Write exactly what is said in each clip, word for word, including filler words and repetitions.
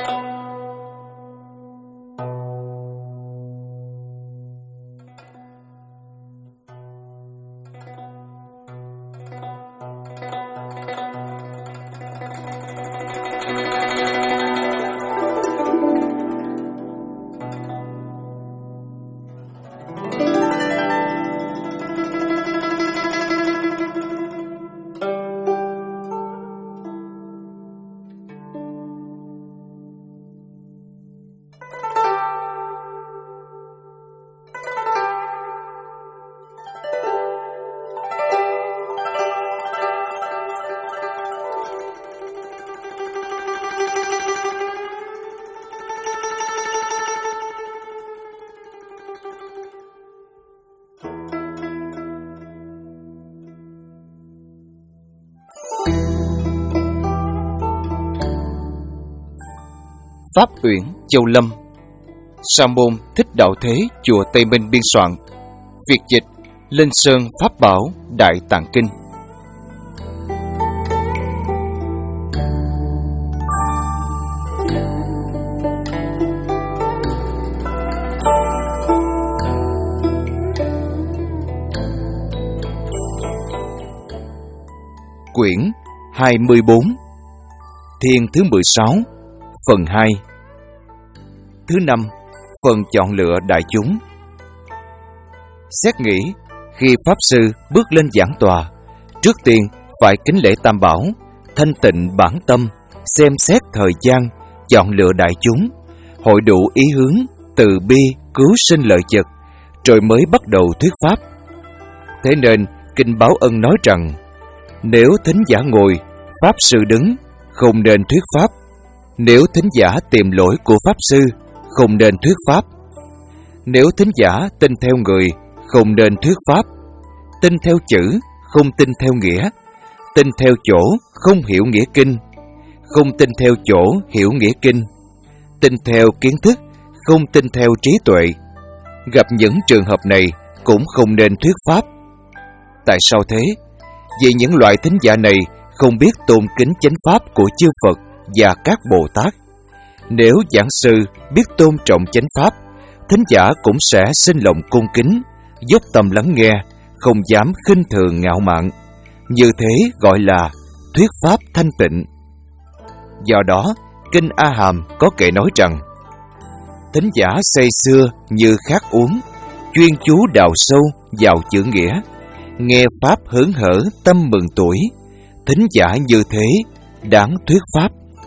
Pháp Uyển, Châu Lâm. Sa môn Thích Đạo Thế, chùa Tây Minh biên soạn. Việt dịch Linh Sơn Pháp Bảo Đại Tạng Kinh. Quyển hai mươi bốn, Thiên thứ mười sáu, phần hai. Thứ năm, phần chọn lựa đại chúng. Xét nghĩ, khi Pháp Sư bước lên giảng tòa, trước tiên phải kính lễ Tam Bảo, thanh tịnh bản tâm, xem xét thời gian, chọn lựa đại chúng, hội đủ ý hướng, từ bi, cứu sinh lợi vật, rồi mới bắt đầu thuyết Pháp. Thế nên, Kinh Báo Ân nói rằng, nếu thính giả ngồi, Pháp Sư đứng, không nên thuyết Pháp. Nếu thính giả tìm lỗi của Pháp Sư, không nên thuyết Pháp. Nếu thính giả tin theo người, không nên thuyết Pháp. Tin theo chữ, không tin theo nghĩa. Tin theo chỗ, không hiểu nghĩa kinh. Không tin theo chỗ, hiểu nghĩa kinh. Tin theo kiến thức, không tin theo trí tuệ. Gặp những trường hợp này, cũng không nên thuyết Pháp. Tại sao thế? Vì những loại thính giả này không biết tôn kính chánh Pháp của chư Phật và các Bồ Tát. Nếu giảng sư biết tôn trọng chánh Pháp, thính giả cũng sẽ sinh lòng cung kính, dốc tâm lắng nghe, không dám khinh thường ngạo mạn. Như thế gọi là thuyết Pháp thanh tịnh. Do đó, Kinh A Hàm có kệ nói rằng, thính giả say sưa như khát uống, chuyên chú đào sâu vào chữ nghĩa, nghe Pháp hớn hở tâm mừng tuổi, thính giả như thế đáng thuyết Pháp.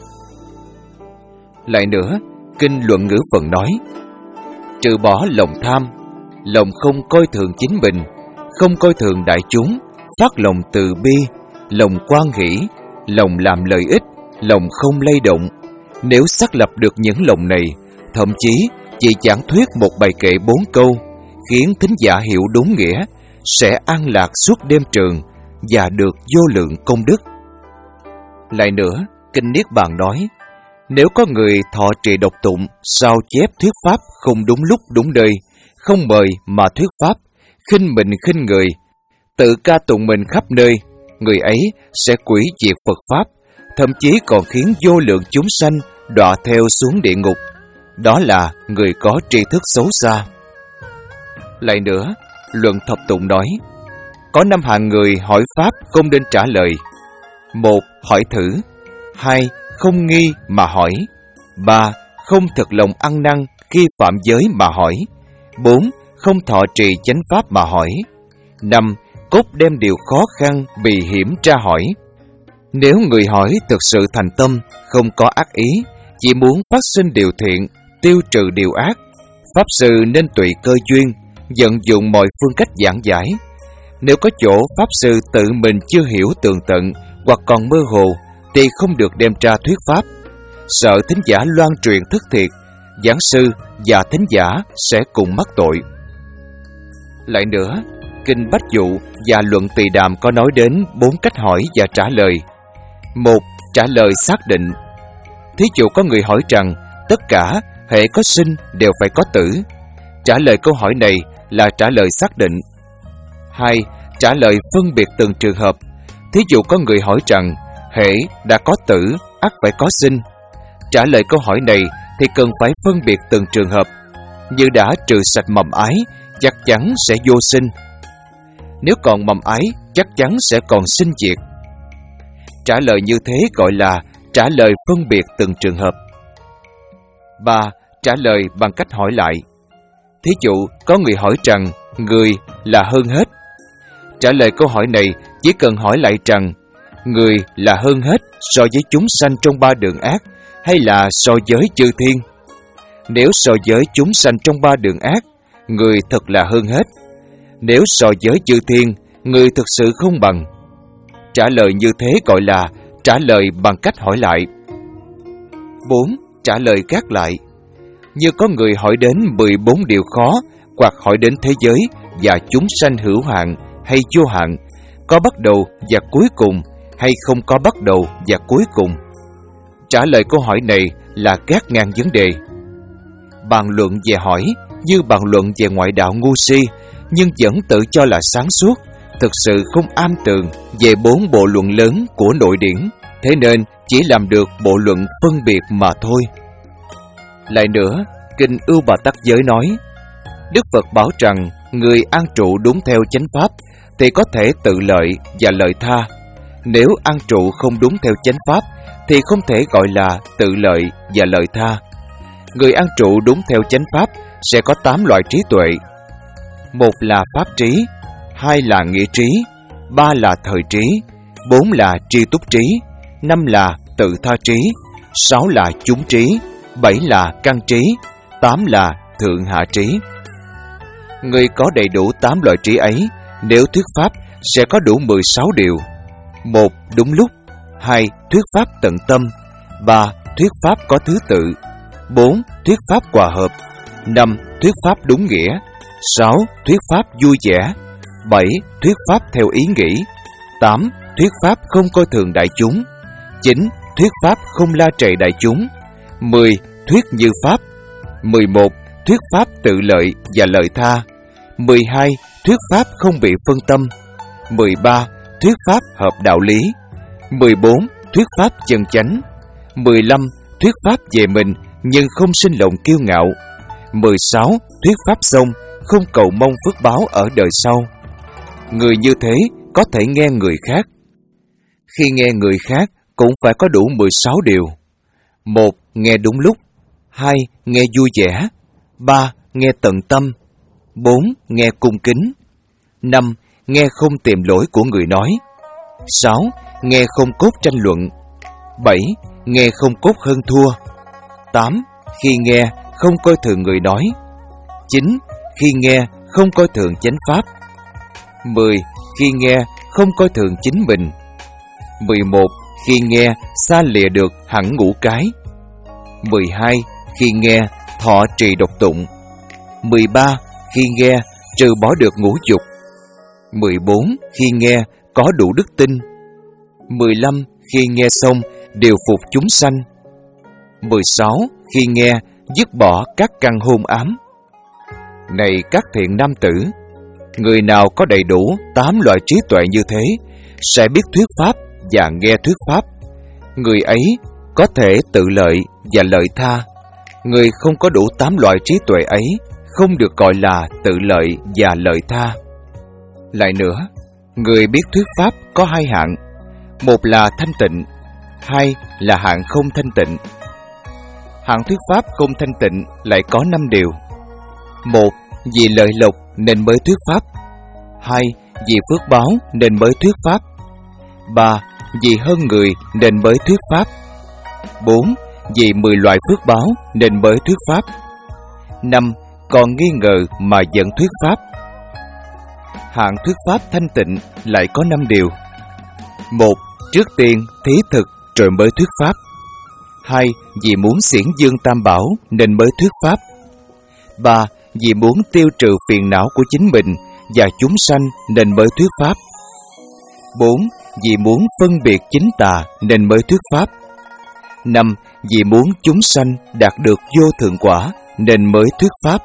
Lại nữa, Kinh Luận Ngữ Phần nói, trừ bỏ lòng tham, lòng không coi thường chính mình, không coi thường đại chúng, phát lòng từ bi, lòng quan hỷ, lòng làm lợi ích, lòng không lay động. Nếu xác lập được những lòng này, thậm chí chỉ giảng thuyết một bài kệ bốn câu, khiến thính giả hiểu đúng nghĩa, sẽ an lạc suốt đêm trường và được vô lượng công đức. Lại nữa, Kinh Niết Bàn nói, nếu có người thọ trì độc tụng, sao chép thuyết Pháp không đúng lúc đúng nơi, không mời mà thuyết Pháp, khinh mình khinh người, tự ca tụng mình khắp nơi, người ấy sẽ quỷ diệt Phật Pháp, thậm chí còn khiến vô lượng chúng sanh đọa theo xuống địa ngục. Đó là người có tri thức xấu xa. Lại nữa, Luận Thập Tụng nói, có năm hạng người hỏi Pháp không nên trả lời. Một, hỏi thử. Hai, không nghi mà hỏi. Ba, không thực lòng ăn năn khi phạm giới mà hỏi. Bốn, không thọ trì chánh Pháp mà hỏi. Năm, cốt đem điều khó khăn bị hiểm tra hỏi. Nếu người hỏi thực sự thành tâm, không có ác ý, chỉ muốn phát sinh điều thiện, tiêu trừ điều ác, Pháp Sư nên tùy cơ duyên, vận dụng mọi phương cách giảng giải. Nếu có chỗ Pháp Sư tự mình chưa hiểu tường tận hoặc còn mơ hồ, thì không được đem ra thuyết Pháp. Sợ thính giả loan truyền thất thiệt, giảng sư và thính giả sẽ cùng mắc tội. Lại nữa, Kinh Bách Dụ và Luận Tỳ Đàm có nói đến bốn cách hỏi và trả lời. Một, trả lời xác định. Thí dụ có người hỏi rằng tất cả hễ có sinh đều phải có tử. Trả lời câu hỏi này là trả lời xác định. Hai, trả lời phân biệt từng trường hợp. Thí dụ có người hỏi rằng hễ đã có tử ắt phải có sinh. Trả lời câu hỏi này thì cần phải phân biệt từng trường hợp. Như đã trừ sạch mầm ái, chắc chắn sẽ vô sinh. Nếu còn mầm ái, chắc chắn sẽ còn sinh diệt. Trả lời như thế gọi là trả lời phân biệt từng trường hợp. Ba. Trả lời bằng cách hỏi lại. Thí dụ, có người hỏi rằng người là hơn hết. Trả lời câu hỏi này chỉ cần hỏi lại rằng người là hơn hết so với chúng sanh trong ba đường ác hay là so với chư thiên. Nếu so với chúng sanh trong ba đường ác, người thật là hơn hết. Nếu so với chư thiên, người thực sự không bằng. Trả lời như thế gọi là trả lời bằng cách hỏi lại. Bốn. Trả lời gác lại. Như có người hỏi đến mười bốn điều khó, hoặc hỏi đến thế giới và chúng sanh hữu hạn hay vô hạn, có bắt đầu và cuối cùng hay không có bắt đầu và cuối cùng. Trả lời câu hỏi này là gác ngang vấn đề. Bàn luận về hỏi như bàn luận về ngoại đạo ngu si, nhưng vẫn tự cho là sáng suốt, thực sự không am tường về bốn bộ luận lớn của nội điển, thế nên chỉ làm được bộ luận phân biệt mà thôi. Lại nữa, Kinh Ưu Bà Tắc Giới nói, Đức Phật bảo rằng người an trụ đúng theo chánh pháp thì có thể tự lợi và lợi tha. Nếu an trụ không đúng theo chánh pháp thì không thể gọi là tự lợi và lợi tha. Người an trụ đúng theo chánh pháp sẽ có tám loại trí tuệ. Một là pháp trí, hai là nghĩa trí, ba là thời trí, bốn là tri túc trí, năm là tự tha trí, sáu là chúng trí, bảy là căn trí, tám là thượng hạ trí. Người có đầy đủ tám loại trí ấy, nếu thuyết pháp sẽ có đủ mười sáu điều. Một, đúng lúc. Hai, thuyết pháp tận tâm. Ba, thuyết pháp có thứ tự. Bốn, thuyết pháp hòa hợp. Năm, thuyết pháp đúng nghĩa. Sáu, thuyết pháp vui vẻ. Bảy, thuyết pháp theo ý nghĩ. Tám, thuyết pháp không coi thường đại chúng. Chín, thuyết pháp không la trầy đại chúng. Mười, thuyết như pháp. Mười một, thuyết pháp tự lợi và lợi tha. Mười hai, thuyết pháp không bị phân tâm. Mười ba, thuyết pháp hợp đạo lý. Mười bốn, thuyết pháp chân chánh. Mười lăm, thuyết pháp về mình nhưng không sinh lòng kiêu ngạo. Mười sáu, thuyết pháp xong, không cầu mong phước báo ở đời sau. Người như thế có thể nghe người khác. Khi nghe người khác cũng phải có đủ mười sáu điều. Một, nghe đúng lúc. Hai, nghe vui vẻ. Ba, nghe tận tâm. Bốn, nghe cung kính. Năm, nghe không tìm lỗi của người nói. Sáu, nghe không cốt tranh luận. Bảy, nghe không cốt hơn thua. Tám, khi nghe không coi thường người nói. Chín, khi nghe không coi thường chánh pháp. Mười, khi nghe không coi thường chính mình. Mười một, khi nghe xa lìa được hẳn ngũ cái. Mười hai, khi nghe thọ trì độc tụng. Mười ba, khi nghe trừ bỏ được ngũ dục. Mười bốn, khi nghe có đủ đức tin. Mười lăm, khi nghe xong điều phục chúng sanh. Mười sáu, khi nghe dứt bỏ các căn hôn ám. Này các thiện nam tử, người nào có đầy đủ tám loại trí tuệ như thế sẽ biết thuyết pháp và nghe thuyết pháp. Người ấy có thể tự lợi và lợi tha. Người không có đủ tám loại trí tuệ ấy không được gọi là tự lợi và lợi tha. Lại nữa, người biết thuyết pháp có hai hạng. Một là thanh tịnh, hai là hạng không thanh tịnh. Hạng thuyết pháp không thanh tịnh lại có năm điều. Một, vì lợi lộc nên mới thuyết pháp. Hai, vì phước báo nên mới thuyết pháp. Ba, vì hơn người nên mới thuyết pháp. Bốn, vì mười loại phước báo nên mới thuyết pháp. Năm, còn nghi ngờ mà vẫn thuyết pháp. Hạng thuyết pháp thanh tịnh lại có năm điều. Một, trước tiên thí thực rồi mới thuyết pháp. Hai, vì muốn xiển dương tam bảo nên mới thuyết pháp. Ba, vì muốn tiêu trừ phiền não của chính mình và chúng sanh nên mới thuyết pháp. Bốn, vì muốn phân biệt chính tà nên mới thuyết pháp. Năm, vì muốn chúng sanh đạt được vô thượng quả nên mới thuyết pháp.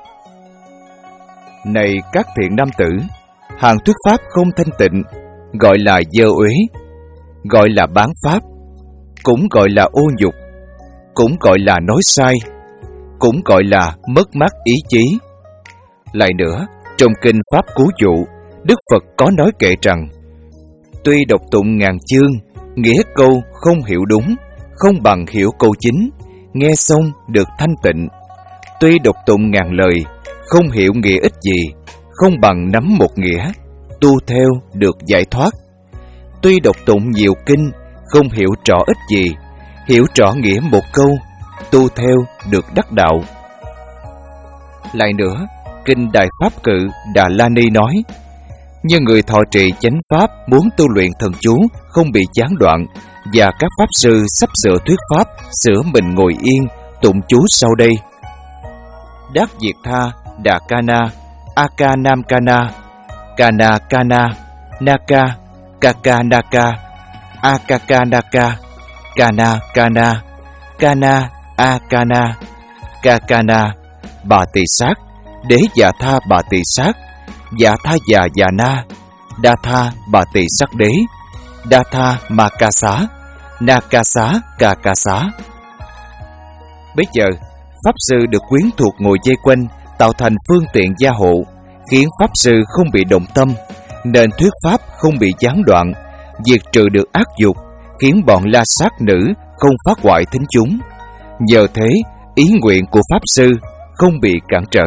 Này các thiện nam tử, hàng thuyết pháp không thanh tịnh gọi là dơ uế, gọi là bán pháp, cũng gọi là ô nhục, cũng gọi là nói sai, cũng gọi là mất mát ý chí. Lại nữa, trong kinh Pháp Cú Dụ, Đức Phật có nói kệ rằng: tuy đọc tụng ngàn chương, nghĩa câu không hiểu đúng, không bằng hiểu câu chính, nghe xong được thanh tịnh. Tuy đọc tụng ngàn lời, không hiểu nghĩa ích gì, không bằng nắm một nghĩa, tu theo được giải thoát. Tuy đọc tụng nhiều kinh, không hiểu rõ ích gì, hiểu rõ nghĩa một câu, tu theo được đắc đạo. Lại nữa, kinh Đại Pháp Cự Đà La Ni nói: như người thọ trì chánh pháp muốn tu luyện thần chú không bị gián đoạn, và các pháp sư sắp sửa thuyết pháp sửa mình ngồi yên tụng chú sau đây: Đắc Diệt Tha Đà Kana, Aka Nam Kana, Kana Kana, Naka, Kaka Naka, Akaka Naka, Kana Kana, Kana Akana, Kakana, Bà Tỳ Sát, Đế Dạ Tha Bà Tỳ Sát, Dạ Tha Già Già Na, Đa Tha Bà Tỳ Sát Đế, Đa Tha Ma Ca Xá, Na Ca Xá Ca Ca Xá. Bây giờ, pháp sư được quyến thuộc ngồi dây quanh, tạo thành phương tiện gia hộ, khiến pháp sư không bị động tâm, nên thuyết pháp không bị gián đoạn, diệt trừ được ác dục, khiến bọn la sát nữ không phá hoại thính chúng. Nhờ thế, ý nguyện của pháp sư không bị cản trở.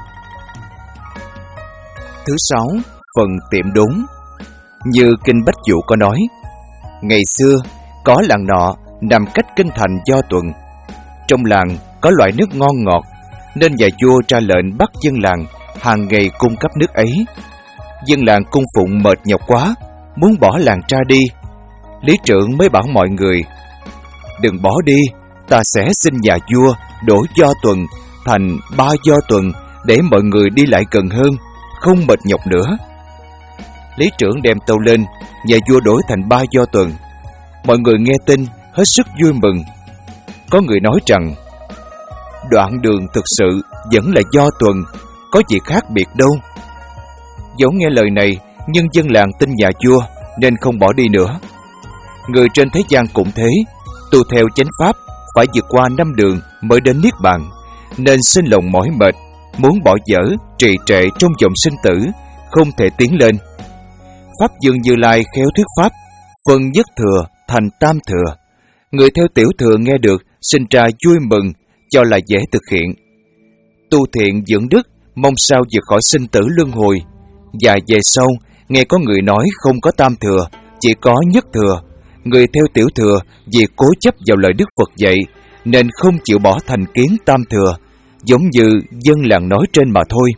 Thứ sáu, phần tiệm đốn. Như kinh Bách Dụ có nói: ngày xưa có làng nọ nằm cách kinh thành Do Tuần. Trong làng có loại nước ngon ngọt, nên nhà vua ra lệnh bắt dân làng hàng ngày cung cấp nước ấy. Dân làng cung phụng mệt nhọc quá, muốn bỏ làng ra đi. Lý trưởng mới bảo mọi người: đừng bỏ đi, ta sẽ xin nhà vua đổi Do Tuần thành Ba Do Tuần, để mọi người đi lại gần hơn, không mệt nhọc nữa. Lý trưởng đem tâu lên, nhà vua đổi thành Ba Do Tuần. Mọi người nghe tin hết sức vui mừng. Có người nói rằng: đoạn đường thực sự vẫn là Do Tuần, có gì khác biệt đâu. Dẫu nghe lời này, nhưng dân làng tin nhà vua nên không bỏ đi nữa. Người trên thế gian cũng thế, tu theo chánh pháp phải vượt qua năm đường mới đến niết bàn, nên sinh lòng mỏi mệt, muốn bỏ dở, trì trệ trong dòng sinh tử, không thể tiến lên. Pháp Dương Như Lai khéo thuyết pháp, phân nhất thừa thành tam thừa. Người theo tiểu thừa nghe được, sinh ra vui mừng, cho là dễ thực hiện. Tu thiện dưỡng đức, mong sao vượt khỏi sinh tử luân hồi. Và về sau, nghe có người nói không có tam thừa, chỉ có nhất thừa. Người theo tiểu thừa vì cố chấp vào lời Đức Phật dạy, nên không chịu bỏ thành kiến tam thừa, giống như dân làng nói trên mà thôi.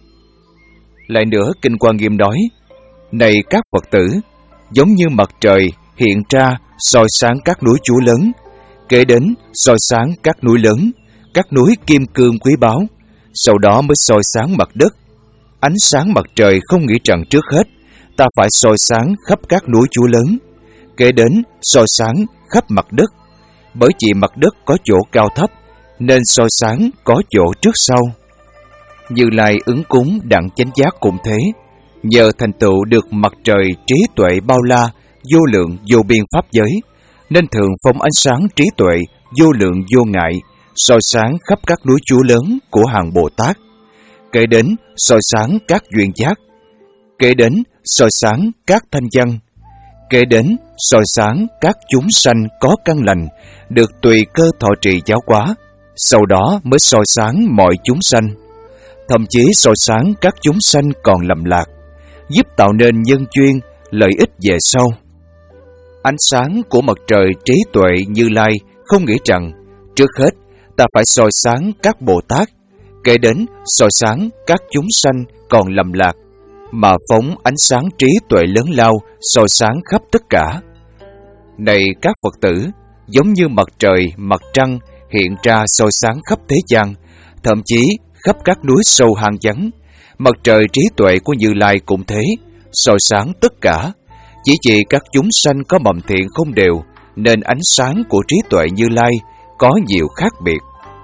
Lại nữa, kinh Quan Nghiêm nói: này các Phật tử, giống như mặt trời hiện ra soi sáng các núi Chúa lớn, kế đến soi sáng các núi lớn, các núi kim cương quý báu, sau đó mới soi sáng mặt đất. Ánh sáng mặt trời không nghĩ rằng trước hết ta phải soi sáng khắp các núi Chúa lớn, kế đến soi sáng khắp mặt đất. Bởi vì mặt đất có chỗ cao thấp, nên soi sáng có chỗ trước sau. Như Lai ứng cúng đặng chánh giác cũng thế, nhờ thành tựu được mặt trời trí tuệ bao la, vô lượng vô biên pháp giới, nên thường phóng ánh sáng trí tuệ vô lượng vô ngại, soi sáng khắp các núi Chúa lớn của hàng Bồ Tát. Kế đến soi sáng các duyên giác, kế đến soi sáng các thanh văn, kế đến soi sáng các chúng sanh có căn lành, được tùy cơ thọ trì giáo hóa, sau đó mới soi sáng mọi chúng sanh. Thậm chí soi sáng các chúng sanh còn lầm lạc, giúp tạo nên nhân duyên, lợi ích về sau. Ánh sáng của mặt trời trí tuệ Như Lai không nghĩ rằng trước hết ta phải soi sáng các Bồ Tát, kế đến soi sáng các chúng sanh còn lầm lạc, mà phóng ánh sáng trí tuệ lớn lao soi sáng khắp tất cả. Này các Phật tử, giống như mặt trời, mặt trăng hiện ra soi sáng khắp thế gian, thậm chí khắp các núi sâu hang vắng, mặt trời trí tuệ của Như Lai cũng thế, soi sáng tất cả. Chỉ vì các chúng sanh có mầm thiện không đều, nên ánh sáng của trí tuệ Như Lai có nhiều khác biệt.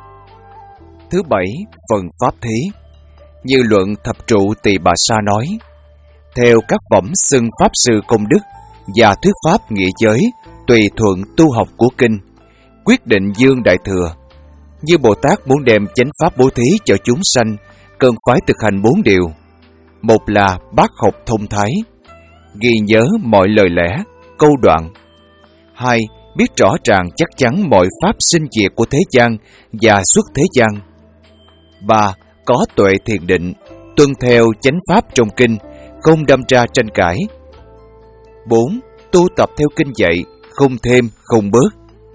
Thứ bảy, phần pháp thí. Như luận Thập Trụ Tỳ Bà Sa nói: theo các phẩm xưng pháp sư công đức và thuyết pháp nghĩa giới, tùy thuận tu học của kinh. quyết định dương đại thừa. Như Bồ Tát muốn đem chánh pháp bố thí cho chúng sanh, cần phải thực hành bốn điều. Một là bác học thông thái, ghi nhớ mọi lời lẽ, câu đoạn. Hai, biết rõ ràng chắc chắn mọi pháp sinh diệt của thế gian và xuất thế gian. Ba, có tuệ thiền định, tuân theo chánh pháp trong kinh, không đâm ra tranh cãi. Bốn, tu tập theo kinh dạy, không thêm, không bớt.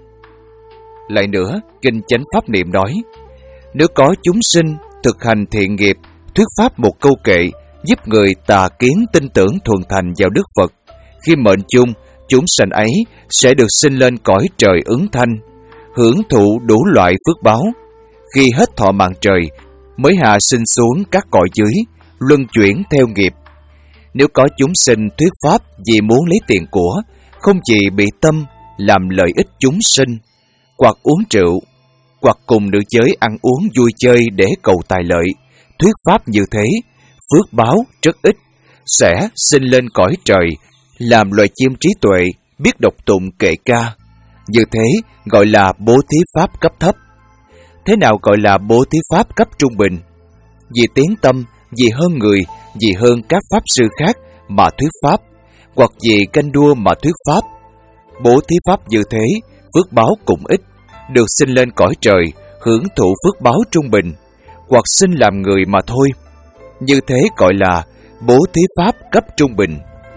Lại nữa, kinh Chánh Pháp Niệm nói, nếu có chúng sinh thực hành thiện nghiệp, thuyết pháp một câu kệ, giúp người tà kiến tin tưởng thuần thành vào Đức Phật, khi mệnh chung, chúng sanh ấy sẽ được sinh lên cõi trời ứng thanh, hưởng thụ đủ loại phước báo. Khi hết thọ mạng trời, mới hạ sinh xuống các cõi dưới, luân chuyển theo nghiệp. Nếu có chúng sinh thuyết pháp vì muốn lấy tiền của, không chỉ bị tâm làm lợi ích chúng sinh, hoặc uống rượu, hoặc cùng nữ giới ăn uống vui chơi để cầu tài lợi, thuyết pháp như thế, phước báo rất ít, sẽ sinh lên cõi trời, làm loài chim trí tuệ, biết đọc tụng kệ ca. Như thế gọi là bố thí pháp cấp thấp. Thế nào gọi là bố thí pháp cấp trung bình? Vì tiếng tâm, vì hơn người, vì hơn các pháp sư khác mà thuyết pháp, hoặc vì ganh đua mà thuyết pháp. Bố thí pháp như thế, phước báo cũng ít, được sinh lên cõi trời, hưởng thụ phước báo trung bình, hoặc sinh làm người mà thôi. Như thế gọi là bố thí pháp cấp trung bình.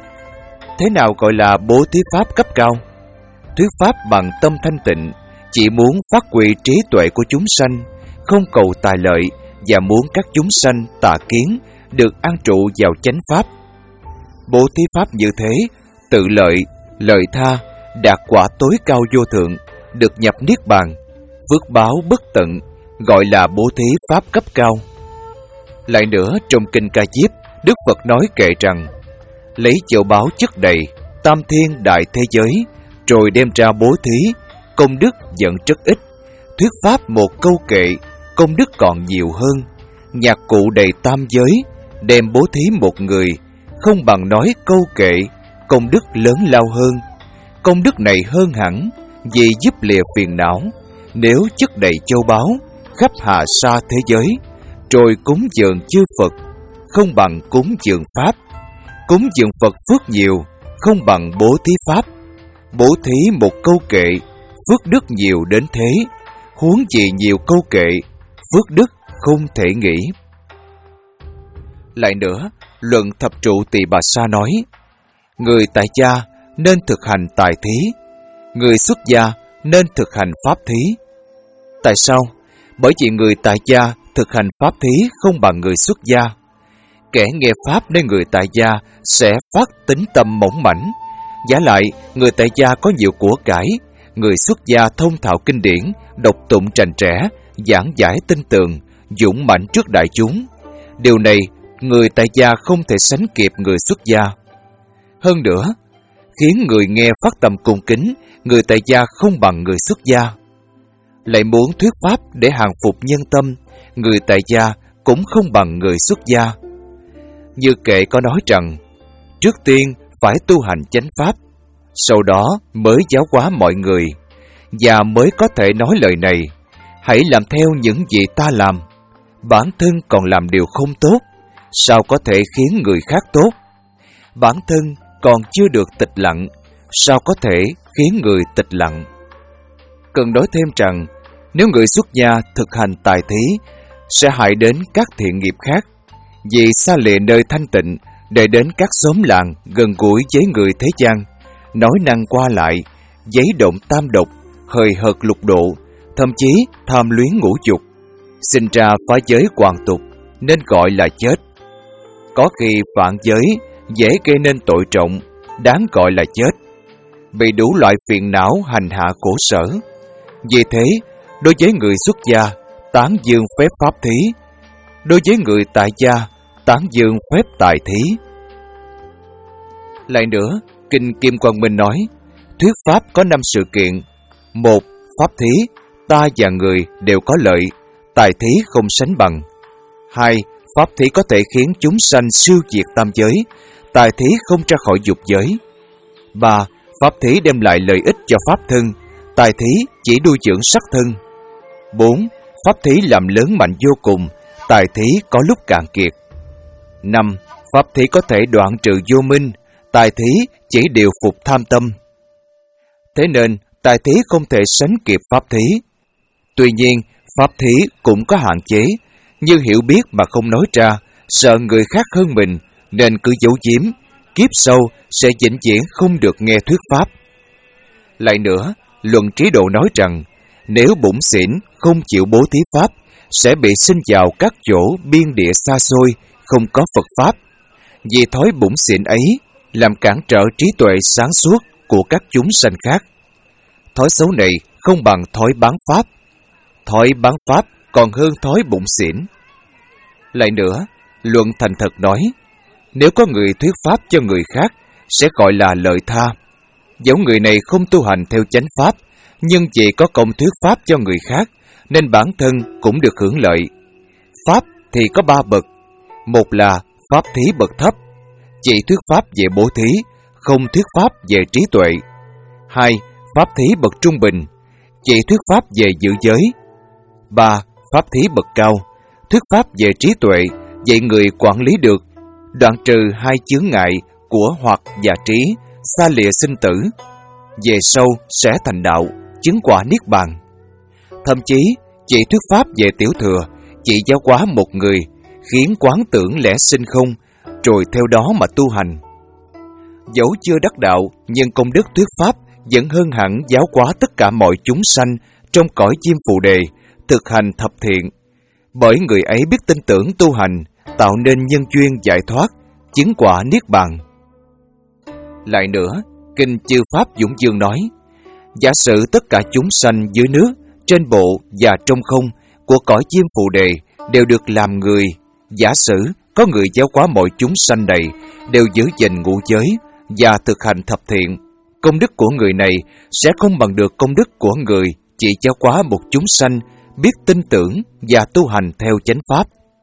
Thế nào gọi là bố thí pháp cấp cao? Thuyết pháp bằng tâm thanh tịnh, chỉ muốn phát huy trí tuệ của chúng sanh, không cầu tài lợi và muốn các chúng sanh tà kiến được an trụ vào chánh pháp. Bố thí pháp như thế, tự lợi, lợi tha, đạt quả tối cao vô thượng, được nhập niết bàn, phước báo bất tận, gọi là bố thí pháp cấp cao. Lại nữa, trong kinh Ca Diếp, Đức Phật nói kệ rằng, lấy châu báu chất đầy, tam thiên đại thế giới, rồi đem ra bố thí, công đức vẫn rất ít. Thuyết pháp một câu kệ, công đức còn nhiều hơn. Nhạc cụ đầy tam giới, đem bố thí một người, không bằng nói câu kệ, công đức lớn lao hơn. Công đức này hơn hẳn, vì giúp lìa phiền não. Nếu chất đầy châu báu, khắp hạ sa thế giới, rồi cúng dường chư Phật, không bằng cúng dường Pháp. Cúng dường Phật phước nhiều, không bằng bố thí Pháp. Bố thí một câu kệ, phước đức nhiều đến thế, huống gì nhiều câu kệ, phước đức không thể nghĩ. Lại nữa, luận thập trụ Tỳ Bà Sa nói, người tại gia nên thực hành tài thí, người xuất gia nên thực hành pháp thí. Tại sao? Bởi vì người tại gia thực hành pháp thí không bằng người xuất gia. Kẻ nghe pháp nên người tại gia sẽ phát tính tâm mỏng mảnh. Giả lại, người tại gia có nhiều của cải, người xuất gia thông thạo kinh điển, đọc tụng trành trẻ, giảng giải tinh tường, dũng mãnh trước đại chúng. Điều này, người tại gia không thể sánh kịp người xuất gia. Hơn nữa, khiến người nghe phát tâm cung kính, người tại gia không bằng người xuất gia. Lại muốn thuyết pháp để hàng phục nhân tâm, người tại gia cũng không bằng người xuất gia. Như kệ có nói rằng, trước tiên phải tu hành chánh pháp, sau đó mới giáo hóa mọi người, và mới có thể nói lời này, hãy làm theo những gì ta làm. Bản thân còn làm điều không tốt, sao có thể khiến người khác tốt? Bản thân còn chưa được tịch lặng, sao có thể khiến người tịch lặng? Cần nói thêm rằng, nếu người xuất gia thực hành tài thí, sẽ hại đến các thiện nghiệp khác, vì xa lìa nơi thanh tịnh để đến các xóm làng gần gũi với người thế gian, nói năng qua lại, giấy động tam độc, hời hợt lục độ, thậm chí tham luyến ngũ dục, sinh ra phá giới hoàn tục, nên gọi là chết. Có khi phạm giới dễ gây nên tội trọng, đáng gọi là chết, bị đủ loại phiền não hành hạ khổ sở. Vì thế, đối với người xuất gia, tán dương phép pháp thí; đối với người tại gia, tán dương phép tài thí. Lại nữa, Kinh Kim Quang Minh nói, thuyết pháp có năm sự kiện. Một, pháp thí, ta và người đều có lợi, tài thí không sánh bằng. Hai, pháp thí có thể khiến chúng sanh siêu diệt tam giới, tài thí không ra khỏi dục giới. Ba, pháp thí đem lại lợi ích cho pháp thân, tài thí chỉ nuôi dưỡng sắc thân. Bốn. Pháp thí làm lớn mạnh vô cùng, tài thí có lúc cạn kiệt. Năm. Pháp thí có thể đoạn trừ vô minh, tài thí chỉ điều phục tham tâm. Thế nên, tài thí không thể sánh kịp pháp thí. Tuy nhiên, pháp thí cũng có hạn chế, như hiểu biết mà không nói ra, sợ người khác hơn mình, nên cứ giấu giếm, kiếp sau sẽ vĩnh viễn không được nghe thuyết pháp. Lại nữa, Luận Trí Độ nói rằng, nếu bủn xỉn không chịu bố thí pháp, sẽ bị sinh vào các chỗ biên địa xa xôi, không có Phật pháp. Vì thói bủn xỉn ấy làm cản trở trí tuệ sáng suốt của các chúng sanh khác. Thói xấu này không bằng thói bán pháp. Thói bán pháp còn hơn thói bủn xỉn. Lại nữa, Luận Thành Thật nói, nếu có người thuyết pháp cho người khác, sẽ gọi là lợi tha. Dẫu người này không tu hành theo chánh pháp, nhưng vì có công thuyết pháp cho người khác, nên bản thân cũng được hưởng lợi. Pháp thì có ba bậc. Một là pháp thí bậc thấp, chỉ thuyết pháp về bố thí, không thuyết pháp về trí tuệ. Hai, pháp thí bậc trung bình, chỉ thuyết pháp về giữ giới. Ba, pháp thí bậc cao, thuyết pháp về trí tuệ, dạy người quản lý được, đoạn trừ hai chướng ngại của hoặc và trí, xa lìa sinh tử. Về sau sẽ thành đạo, chứng quả niết bàn. Thậm chí, chỉ thuyết pháp về tiểu thừa, chỉ giáo hóa một người, khiến quán tưởng lẽ sinh không, rồi theo đó mà tu hành. Dẫu chưa đắc đạo, nhưng công đức thuyết pháp vẫn hơn hẳn giáo hóa tất cả mọi chúng sanh trong cõi chim Phù Đề, thực hành thập thiện. Bởi người ấy biết tin tưởng tu hành, tạo nên nhân duyên giải thoát, chứng quả niết bàn. Lại nữa, Kinh Chư Pháp Dũng Dương nói, giả sử tất cả chúng sanh dưới nước, trên bộ và trong không của cõi chim Phù Đề đều được làm người. Giả sử có người giáo hóa mọi chúng sanh này đều giữ gìn ngũ giới và thực hành thập thiện, công đức của người này sẽ không bằng được công đức của người chỉ giáo hóa một chúng sanh biết tin tưởng và tu hành theo chánh pháp.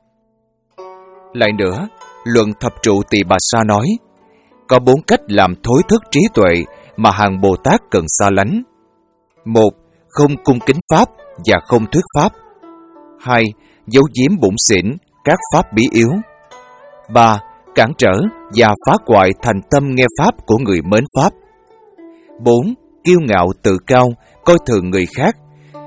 Lại nữa, Luận Thập Trụ Tỳ Bà Sa nói, có bốn cách làm thối thức trí tuệ mà hàng Bồ Tát cần xa lánh. Một, không cung kính pháp và không thuyết pháp. Hai, giấu giếm bủn xỉn các pháp bí yếu. Ba, cản trở và phá hoại thành tâm nghe pháp của người mến pháp. Bốn, kiêu ngạo tự cao, coi thường người khác.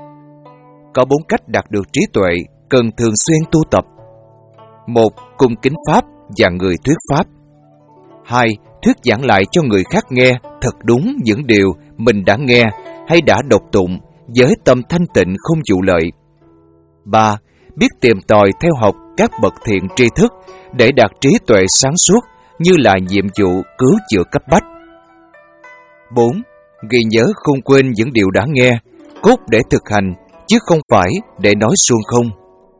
Có bốn cách đạt được trí tuệ cần thường xuyên tu tập. Một, cung kính pháp và người thuyết pháp. Hai, thuyết giảng lại cho người khác nghe thật đúng những điều mình đã nghe hay đã đọc tụng với tâm thanh tịnh không vụ lợi. Ba, biết tìm tòi theo học các bậc thiện tri thức để đạt trí tuệ sáng suốt như là nhiệm vụ cứu chữa cấp bách. Bốn, ghi nhớ không quên những điều đã nghe, cốt để thực hành chứ không phải để nói suông không.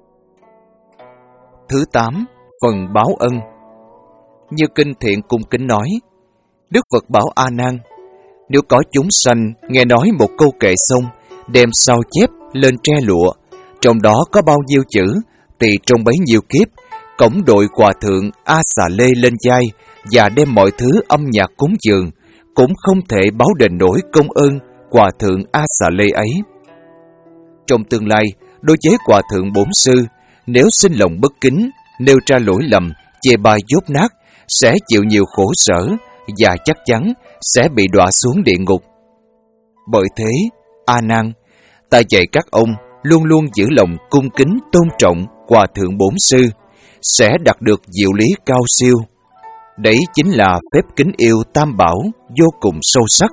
Thứ tám, phần báo ân. Như Kinh Thiện Cung Kính nói, Đức Phật bảo A Nan, nếu có chúng sanh nghe nói một câu kệ xong, đem sao chép lên tre lụa, trong đó có bao nhiêu chữ, thì trong bấy nhiêu kiếp, cổng đội hòa thượng A Xà Lê lên vai và đem mọi thứ âm nhạc cúng dường, cũng không thể báo đền nổi công ơn hòa thượng A Xà Lê ấy. Trong tương lai, đối với hòa thượng bổn sư, nếu sinh lòng bất kính, nêu ra lỗi lầm, chê bai dốt nát, sẽ chịu nhiều khổ sở và chắc chắn sẽ bị đọa xuống địa ngục. Bởi thế, A Nan, ta dạy các ông luôn luôn giữ lòng cung kính tôn trọng hòa thượng bổn sư, sẽ đạt được diệu lý cao siêu. Đấy chính là phép kính yêu tam bảo vô cùng sâu sắc.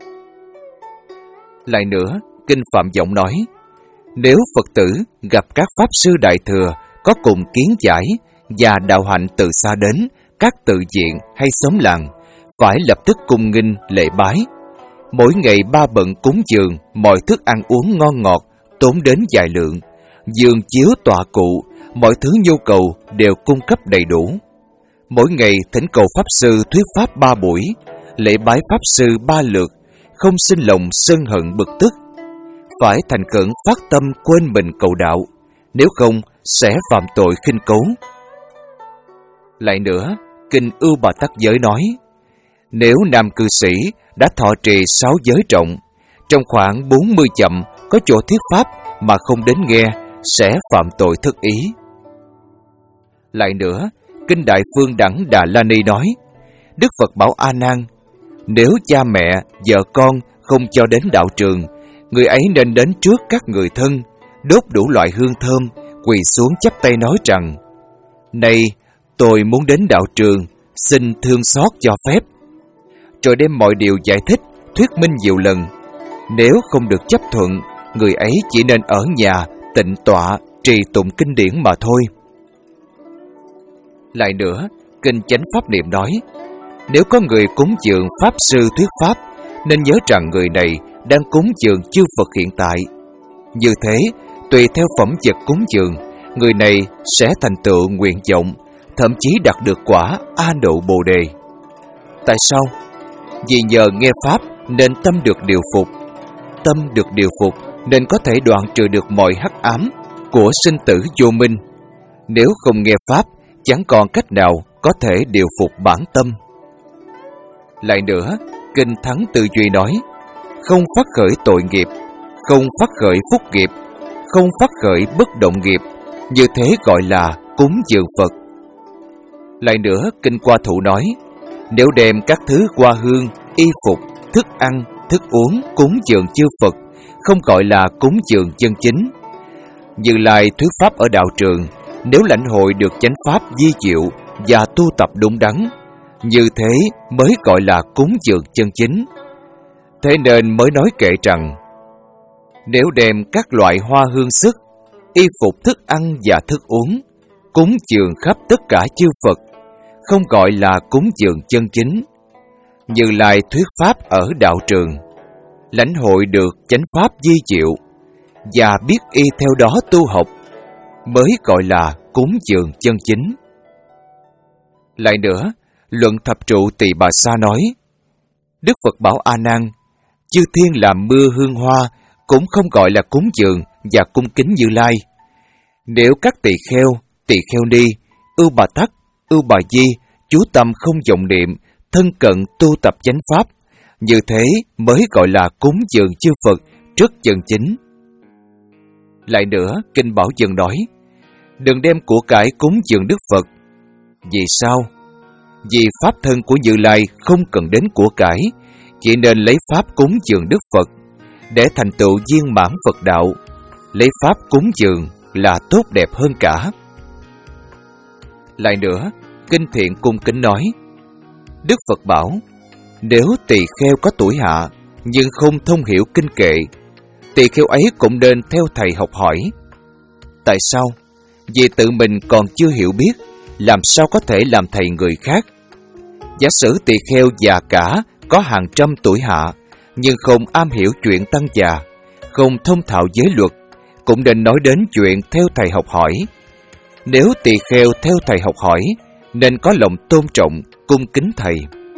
Lại nữa, Kinh Phạm Vọng nói, nếu Phật tử gặp các Pháp Sư Đại Thừa có cùng kiến giải và đạo hạnh từ xa đến, các tự viện hay xóm làng, phải lập tức cung nghinh lễ bái. Mỗi ngày ba bận cúng dường, mọi thức ăn uống ngon ngọt, tốn đến vài lượng. Giường chiếu tọa cụ, mọi thứ nhu cầu đều cung cấp đầy đủ. Mỗi ngày thỉnh cầu Pháp Sư thuyết Pháp ba buổi, lễ bái Pháp Sư ba lượt, không sinh lòng sân hận bực tức. Phải thành khẩn phát tâm quên mình cầu đạo, nếu không sẽ phạm tội khinh cấu. Lại nữa, Kinh Ưu Bà Tắc Giới nói, nếu nam cư sĩ đã thọ trì sáu giới trọng, Trong khoảng bốn mươi chậm có chỗ thuyết pháp mà không đến nghe sẽ phạm tội thất ý. Lại nữa, Kinh Đại Phương Đẳng Đà La Ni nói, Đức Phật bảo A Nan, nếu cha mẹ, vợ con không cho đến đạo trường, người ấy nên đến trước các người thân, đốt đủ loại hương thơm, quỳ xuống chắp tay nói rằng, này, tôi muốn đến đạo trường, xin thương xót cho phép. Rồi đem mọi điều giải thích, thuyết minh nhiều lần. Nếu không được chấp thuận, người ấy chỉ nên ở nhà, tịnh tọa, trì tụng kinh điển mà thôi. Lại nữa, Kinh Chánh Pháp Niệm nói, nếu có người cúng dường Pháp Sư thuyết Pháp, nên nhớ rằng người này đang cúng dường chư Phật hiện tại. Như thế, tùy theo phẩm vật cúng dường, người này sẽ thành tựu nguyện vọng, thậm chí đạt được quả A Nộ Bồ Đề. Tại sao? Vì nhờ nghe Pháp nên tâm được điều phục. Tâm được điều phục nên có thể đoạn trừ được mọi hắc ám của sinh tử vô minh. Nếu không nghe Pháp, chẳng còn cách nào có thể điều phục bản tâm. Lại nữa, Kinh Thắng Tư Duy nói, không phát khởi tội nghiệp, không phát khởi phúc nghiệp, không phát khởi bất động nghiệp, như thế gọi là cúng dường Phật. Lại nữa, Kinh Qua Thụ nói, nếu đem các thứ hoa hương, y phục, thức ăn, thức uống cúng dường chư Phật, không gọi là cúng dường chân chính. Như Lai thuyết pháp ở đạo trường, nếu lãnh hội được chánh pháp vi diệu và tu tập đúng đắn, như thế mới gọi là cúng dường chân chính. Thế nên mới nói kệ rằng, nếu đem các loại hoa hương sức, y phục, thức ăn và thức uống cúng dường khắp tất cả chư Phật, không gọi là cúng dường chân chính. Như Lai thuyết pháp ở đạo trường, lãnh hội được chánh pháp vi diệu và biết y theo đó tu học, mới gọi là cúng dường chân chính. Lại nữa, Luận Thập Trụ Tỳ Bà Sa nói, Đức Phật bảo A Nan, chư thiên làm mưa hương hoa cũng không gọi là cúng dường và cung kính Như Lai. Nếu các tỳ kheo, tỳ kheo ni, ưu bà tắc, ưu bà di chú tâm không vọng niệm, thân cận tu tập chánh pháp, như thế mới gọi là cúng dường chư Phật rất chân chính. Lại nữa, Kinh Bảo Dân nói, đừng đem của cải cúng dường Đức Phật. Vì sao? Vì pháp thân của Như Lai không cần đến của cải, chỉ nên lấy pháp cúng dường Đức Phật để thành tựu viên mãn Phật đạo. Lấy pháp cúng dường là tốt đẹp hơn cả. Lại nữa, Kinh Thiện Cung Kính nói, Đức Phật bảo, nếu tỳ kheo có tuổi hạ nhưng không thông hiểu kinh kệ, tỳ kheo ấy cũng nên theo thầy học hỏi. Tại sao? Vì tự mình còn chưa hiểu biết, làm sao có thể làm thầy người khác? Giả sử tỳ kheo già cả có hàng trăm tuổi hạ, nhưng không am hiểu chuyện tăng già, không thông thạo giới luật, cũng nên nói đến chuyện theo thầy học hỏi. Nếu tỳ kheo theo thầy học hỏi, nên có lòng tôn trọng, cung kính thầy.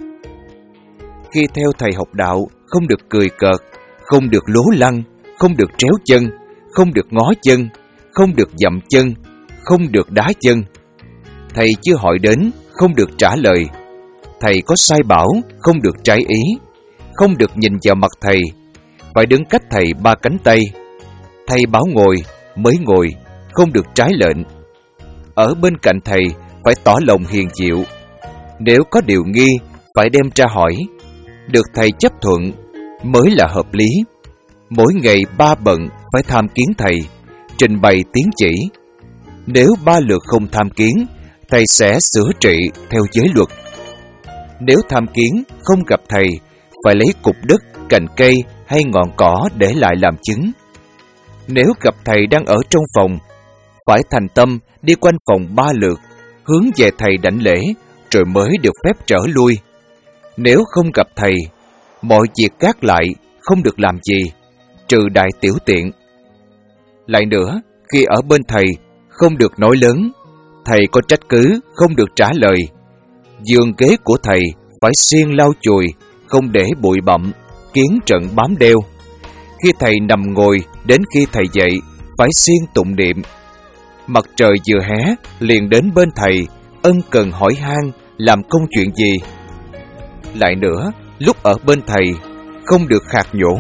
Khi theo thầy học đạo, không được cười cợt, không được lố lăng, không được tréo chân, không được ngó chân, không được dậm chân, không được đá chân. Thầy chưa hỏi đến, không được trả lời. Thầy có sai bảo, không được trái ý, không được nhìn vào mặt thầy, phải đứng cách thầy ba cánh tay. Thầy bảo ngồi, mới ngồi, không được trái lệnh. Ở bên cạnh thầy, phải tỏ lòng hiền diệu. Nếu có điều nghi, phải đem ra hỏi, được thầy chấp thuận, mới là hợp lý. Mỗi ngày ba bận phải tham kiến thầy, trình bày tiến chỉ. Nếu ba lượt không tham kiến, thầy sẽ sửa trị theo giới luật. Nếu tham kiến không gặp thầy, phải lấy cục đất, cành cây hay ngọn cỏ để lại làm chứng. Nếu gặp thầy đang ở trong phòng, phải thành tâm đi quanh phòng ba lượt, hướng về thầy đảnh lễ, rồi mới được phép trở lui. Nếu không gặp thầy, mọi việc gác lại, không được làm gì, trừ đại tiểu tiện. Lại nữa, khi ở bên thầy, không được nói lớn. Thầy có trách cứ, không được trả lời. Giường ghế của thầy phải siêng lau chùi, không để bụi bặm, kiến trận bám đeo. Khi thầy nằm ngồi, đến khi thầy dậy, phải siêng tụng niệm. Mặt trời vừa hé, liền đến bên thầy, ân cần hỏi han làm công chuyện gì. Lại nữa, lúc ở bên thầy, không được khạc nhổ,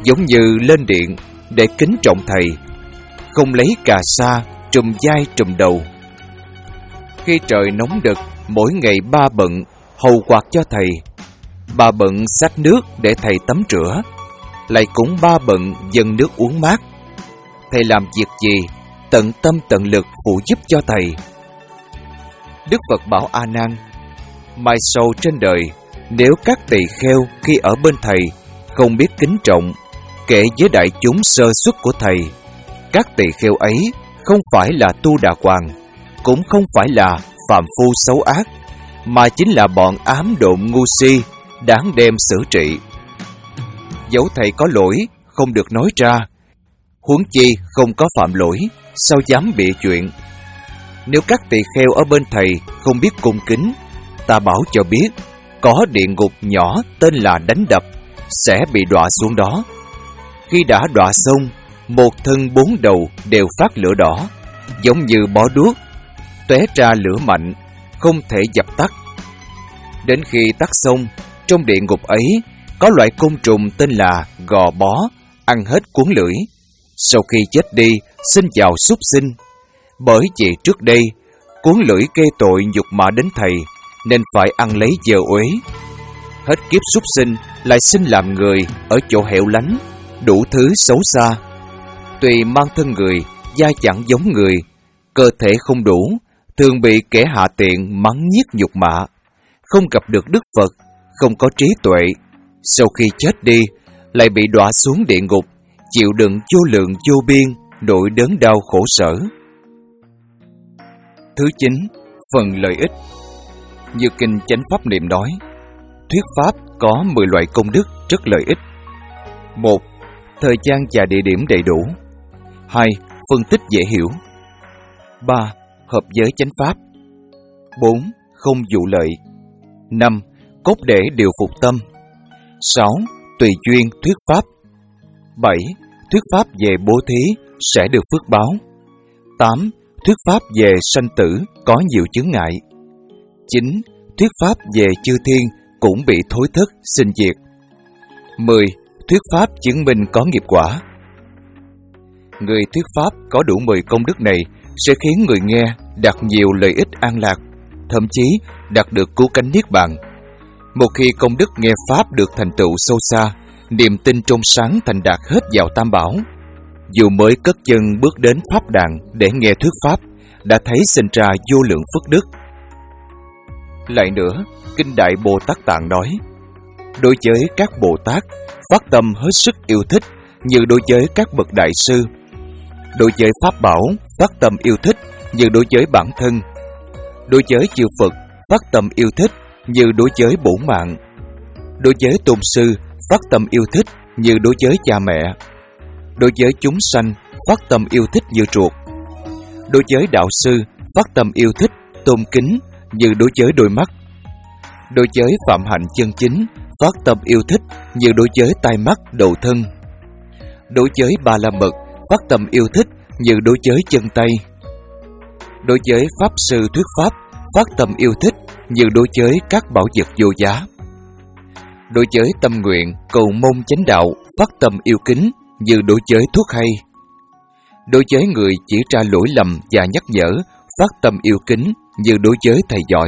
giống như lên điện để kính trọng thầy, không lấy cà sa trùm vai trùm đầu. Khi trời nóng đực, mỗi ngày ba bận hầu quạt cho thầy, ba bận xách nước để thầy tắm rửa, lại cũng ba bận dâng nước uống mát. Thầy làm việc gì, tận tâm tận lực phụ giúp cho thầy. Đức Phật bảo A Nan, mai sau trên đời, nếu các tỳ kheo khi ở bên thầy không biết kính trọng, kể với đại chúng sơ xuất của thầy, các tỳ kheo ấy không phải là tu đà hoàng, cũng không phải là phàm phu xấu ác, mà chính là bọn ám độn ngu si, đáng đem xử trị. Dẫu thầy có lỗi không được nói ra, huống chi không có phạm lỗi, sao dám bịa chuyện. Nếu các tỳ kheo ở bên thầy không biết cung kính, ta bảo cho biết, có địa ngục nhỏ tên là đánh đập, sẽ bị đọa xuống đó. Khi đã đọa xong, một thân bốn đầu đều phát lửa đỏ, giống như bó đuốc, tóe ra lửa mạnh, không thể dập tắt. Đến khi tắt xong, trong địa ngục ấy có loại côn trùng tên là gò bó, ăn hết cuốn lưỡi. Sau khi chết đi, sinh vào súc sinh. Bởi vì trước đây, cuốn lưỡi gây tội nhục mạ đến thầy, nên phải ăn lấy giờ uế. Hết kiếp súc sinh, lại sinh làm người ở chỗ hẻo lánh, đủ thứ xấu xa. Tuy mang thân người, da chẳng giống người, cơ thể không đủ, thường bị kẻ hạ tiện mắng nhiếc nhục mạ, không gặp được Đức Phật, không có trí tuệ. Sau khi chết đi, lại bị đọa xuống địa ngục, chịu đựng vô lượng vô biên nỗi đớn đau khổ sở. Thứ chín, phần lợi ích. Như kinh Chánh Pháp Niệm nói, thuyết pháp có mười loại công đức rất lợi ích. Một, thời gian và địa điểm đầy đủ. Hai, phân tích dễ hiểu. Ba, hợp giới chánh pháp. Bốn, không dụ lợi. Năm, cốt để điều phục tâm. Sáu, tùy duyên thuyết pháp. Bảy, thuyết pháp về bố thí sẽ được phước báo. Tám, thuyết pháp về sanh tử có nhiều chướng ngại. Chín, thuyết pháp về chư thiên cũng bị thối thất sinh diệt. Mười, thuyết pháp chứng minh có nghiệp quả. Người thuyết pháp có đủ mười công đức này sẽ khiến người nghe đạt nhiều lợi ích an lạc, thậm chí đạt được cứu cánh niết bàn. Một khi công đức nghe pháp được thành tựu sâu xa, niềm tin trong sáng thành đạt hết vào tam bảo, dù mới cất chân bước đến pháp đàn để nghe thuyết pháp, đã thấy sinh ra vô lượng phước đức. Lại nữa, Kinh Đại Bồ Tát Tạng nói, đối với các Bồ Tát, phát tâm hết sức yêu thích như đối với các bậc đại sư. Đối với pháp bảo, phát tâm yêu thích như đối với bản thân. Đối với chư Phật, phát tâm yêu thích như đối với bổn mạng. Đối với tôn sư, phát tâm yêu thích như đối với cha mẹ. Đối với chúng sanh, phát tâm yêu thích như ruột. Đối với đạo sư, phát tâm yêu thích, tôn kính như đối với đôi mắt. Đối với phạm hạnh chân chính, phát tâm yêu thích như đối với tai mắt đầu thân. Đối với ba la mật, phát tâm yêu thích như đối với chân tay. Đối với pháp sư thuyết pháp, phát tâm yêu thích như đối với các bảo vật vô giá. Đối với tâm nguyện cầu mong chánh đạo, phát tâm yêu kính như đối với thuốc hay. Đối với người chỉ ra lỗi lầm và nhắc nhở, phát tâm yêu kính như đối với thầy giỏi.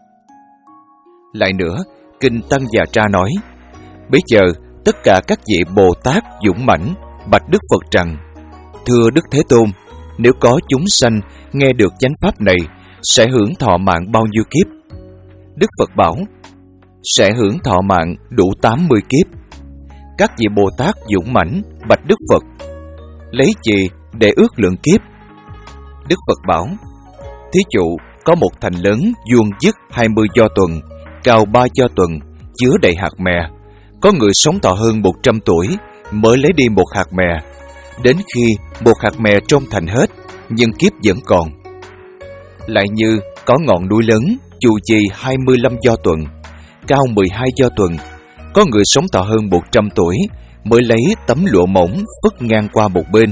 Lại nữa, Kinh Tăng Già Tra nói, bây giờ tất cả các vị Bồ Tát dũng mãnh bạch Đức Phật rằng, thưa Đức Thế Tôn, nếu có chúng sanh nghe được chánh pháp này, sẽ hưởng thọ mạng bao nhiêu kiếp? Đức Phật bảo, sẽ hưởng thọ mạng đủ tám mươi kiếp. Các vị Bồ Tát dũng mãnh bạch Đức Phật, lấy gì để ước lượng kiếp? Đức Phật bảo, thí dụ có một thành lớn vuông vức hai mươi do tuần, cao ba do tuần, chứa đầy hạt mè. Có người sống thọ hơn một trăm tuổi mới lấy đi một hạt mè. Đến khi một hạt mè trong thành hết, nhưng kiếp vẫn còn. Lại như có ngọn núi lớn chu vi hai mươi lăm do tuần, cao mười hai do tuần. Có người sống thọ hơn một trăm tuổi mới lấy tấm lụa mỏng phất ngang qua một bên.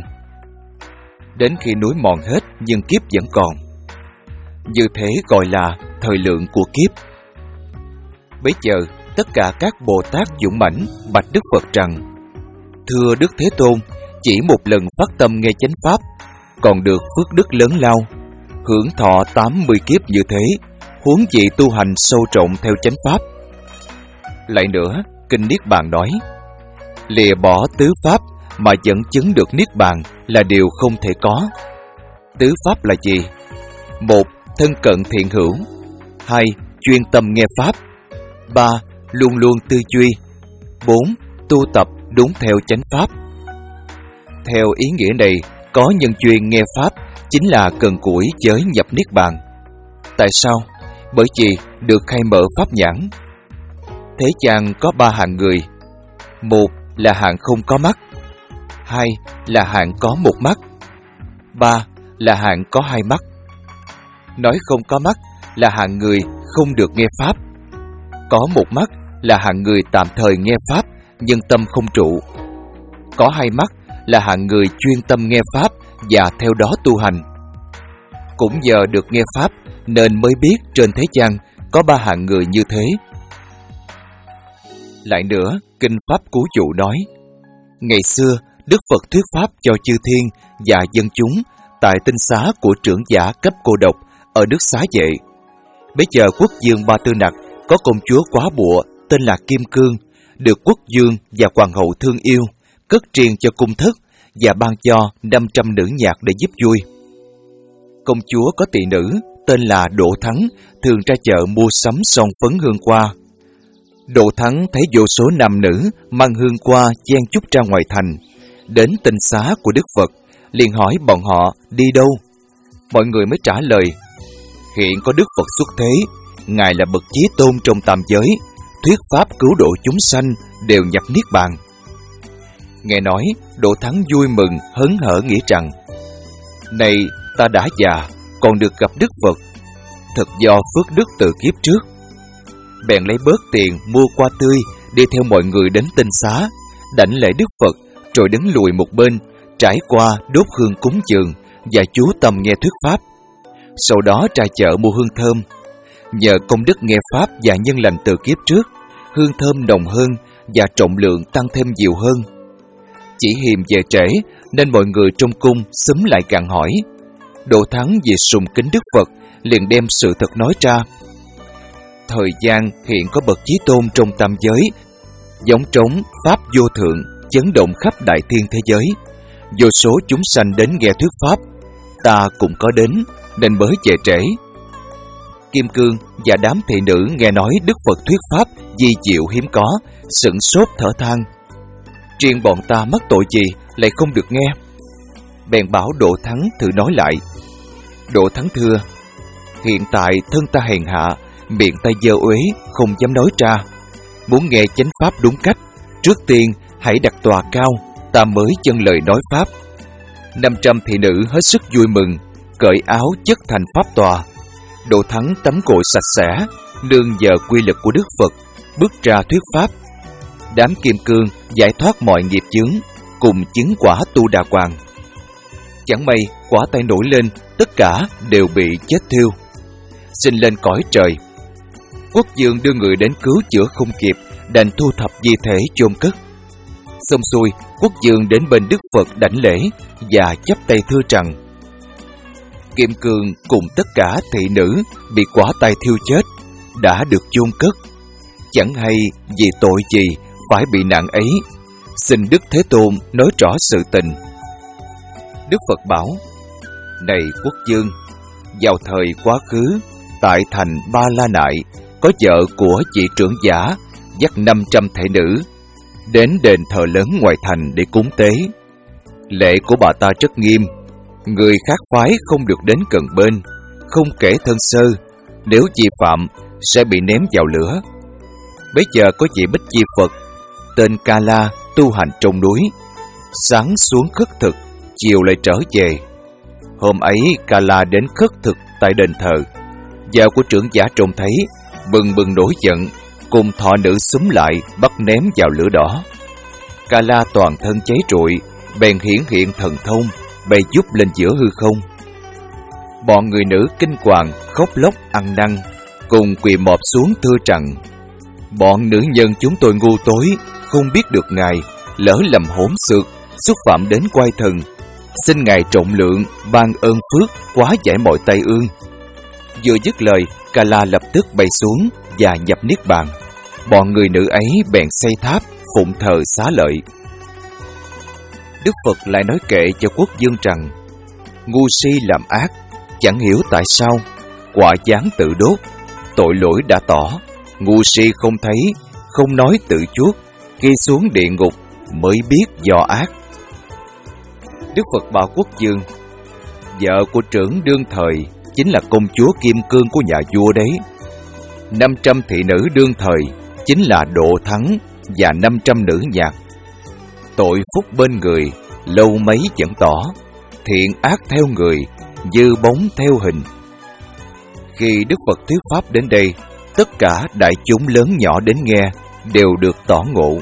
Đến khi núi mòn hết nhưng kiếp vẫn còn. Như thế gọi là thời lượng của kiếp. Bấy giờ tất cả các Bồ Tát dũng mãnh bạch Đức Phật rằng, thưa Đức Thế Tôn, chỉ một lần phát tâm nghe chánh pháp, còn được phước đức lớn lao, hưởng thọ tám mươi kiếp như thế, huống gì tu hành sâu trọng theo chánh pháp. Lại nữa, Kinh Niết Bàn nói, lìa bỏ tứ pháp mà vẫn chứng được Niết Bàn là điều không thể có. Tứ pháp là gì? Một, thân cận thiện hữu. Hai, chuyên tâm nghe pháp. Ba, luôn luôn tư duy. Bốn, tu tập đúng theo chánh pháp. Theo ý nghĩa này, có nhân duyên nghe pháp chính là cần cũi giới nhập Niết Bàn. Tại sao? Bởi vì được khai mở pháp nhãn. Thế gian có ba hạng người. Một là hạng không có mắt. Hai là hạng có một mắt. Ba là hạng có hai mắt. Nói không có mắt là hạng người không được nghe pháp. Có một mắt là hạng người tạm thời nghe pháp nhưng tâm không trụ. Có hai mắt là hạng người chuyên tâm nghe pháp và theo đó tu hành. Cũng nhờ được nghe pháp nên mới biết trên thế gian có ba hạng người như thế. Lại nữa, Kinh Pháp Cú Dụ nói, ngày xưa Đức Phật thuyết pháp cho chư thiên và dân chúng tại tinh xá của trưởng giả cấp cô độc ở nước Xá Vệ. Bây giờ quốc vương Ba Tư Nặc có công chúa quá bụa tên là Kim Cương, được quốc vương và hoàng hậu thương yêu, cất triền cho cung thất và ban cho năm trăm nữ nhạc để giúp vui. Công chúa có tỳ nữ tên là Đỗ Thắng, thường ra chợ mua sắm son phấn hương hoa. Đỗ Thắng thấy vô số nam nữ mang hương hoa chen chúc ra ngoài thành, đến tinh xá của Đức Phật, liền hỏi bọn họ đi đâu. Mọi người mới trả lời, hiện có Đức Phật xuất thế, Ngài là bậc chí tôn trong tam giới, thuyết pháp cứu độ chúng sanh đều nhập Niết Bàn. Nghe nói, Đỗ Thắng vui mừng hớn hở nghĩ rằng, này ta đã già, còn được gặp Đức Phật, thật do phước đức từ kiếp trước. Bèn lấy bớt tiền mua hoa tươi, đi theo mọi người đến tinh xá, đảnh lễ Đức Phật, rồi đứng lùi một bên, trải qua đốt hương cúng dường và chú tâm nghe thuyết pháp. Sau đó ra chợ mua hương thơm. Nhờ công đức nghe pháp và nhân lành từ kiếp trước, hương thơm nồng hơn và trọng lượng tăng thêm nhiều hơn. Chỉ hiềm về trễ nên mọi người trong cung xúm lại gặng hỏi. Đỗ Thắng vì sùng kính Đức Phật liền đem sự thật nói ra. Thời gian hiện có bậc chí tôn trong tam giới, giống trống pháp vô thượng, chấn động khắp đại thiên thế giới. Vô số chúng sanh đến nghe thuyết pháp, ta cũng có đến nên mới về trễ. Kim Cương và đám thị nữ nghe nói Đức Phật thuyết pháp di diệu hiếm có, sửng sốt thở than. Riêng bọn ta mắc tội gì lại không được nghe? Bèn bảo Đỗ Thắng thử nói lại. Đỗ Thắng thưa, hiện tại thân ta hèn hạ, miệng ta dơ uế, không dám nói ra. Muốn nghe chánh pháp đúng cách, trước tiên hãy đặt tòa cao, ta mới chân lời nói pháp. Năm trăm thị nữ hết sức vui mừng, cởi áo chất thành pháp tòa. Đỗ Thắng tắm gội sạch sẽ, nương nhờ quy lực của Đức Phật, bước ra thuyết pháp. Đám Kim Cương giải thoát mọi nghiệp chướng, cùng chứng quả tu đà hoàng. Chẳng may quả tay nổi lên, tất cả đều bị chết thiêu, sinh lên cõi trời. Quốc vương đưa người đến cứu chữa không kịp, đành thu thập di thể chôn cất. Xong xuôi, quốc vương đến bên Đức Phật đảnh lễ và chắp tay thưa rằng: Kim Cương cùng tất cả thị nữ bị quả tay thiêu chết đã được chôn cất, chẳng hay vì tội gì phải bị nạn ấy, xin Đức Thế Tôn nói rõ sự tình. Đức Phật bảo: Này quốc vương, vào thời quá khứ, tại thành Ba La Nại có vợ của vị trưởng giả dắt năm trăm thể nữ đến đền thờ lớn ngoài thành để cúng tế. Lệ của bà ta rất nghiêm, người khác phái không được đến gần bên, không kể thân sơ, nếu vi phạm sẽ bị ném vào lửa. Bấy giờ có vị Bích Chi Phật tên Ca La tu hành trong núi, sáng xuống khất thực, chiều lại trở về. Hôm ấy Ca La đến khất thực tại đền thờ. Vợ của trưởng giả trông thấy, bừng bừng nổi giận, cùng thọ nữ xúm lại bắt ném vào lửa đỏ. Ca La toàn thân cháy rụi, bèn hiển hiện thần thông, bay giúp lên giữa hư không. Bọn người nữ kinh hoàng khóc lóc ăn năn, cùng quỳ mọp xuống thưa rằng: Bọn nữ nhân chúng tôi ngu tối, không biết được Ngài, lỡ lầm hỗn xược, xúc phạm đến quai thần, xin Ngài trọng lượng, ban ơn phước, hóa giải mọi tai ương. Vừa dứt lời, Ca La lập tức bay xuống và nhập niết bàn. Bọn người nữ ấy bèn xây tháp, phụng thờ Xá Lợi. Đức Phật lại nói kệ cho quốc vương rằng: ngu si làm ác, chẳng hiểu tại sao, quả giáng tự đốt, tội lỗi đã tỏ, ngu si không thấy, không nói tự chuốc, khi xuống địa ngục mới biết do ác. Đức Phật bảo quốc vương: vợ của trưởng đương thời chính là công chúa Kim Cương của nhà vua đấy. Năm trăm thị nữ đương thời chính là Độ Thắng và năm trăm nữ nhạc. Tội phúc bên người, lâu mấy vẫn tỏ, thiện ác theo người, dư bóng theo hình. Khi Đức Phật thuyết pháp đến đây, tất cả đại chúng lớn nhỏ đến nghe đều được tỏ ngộ.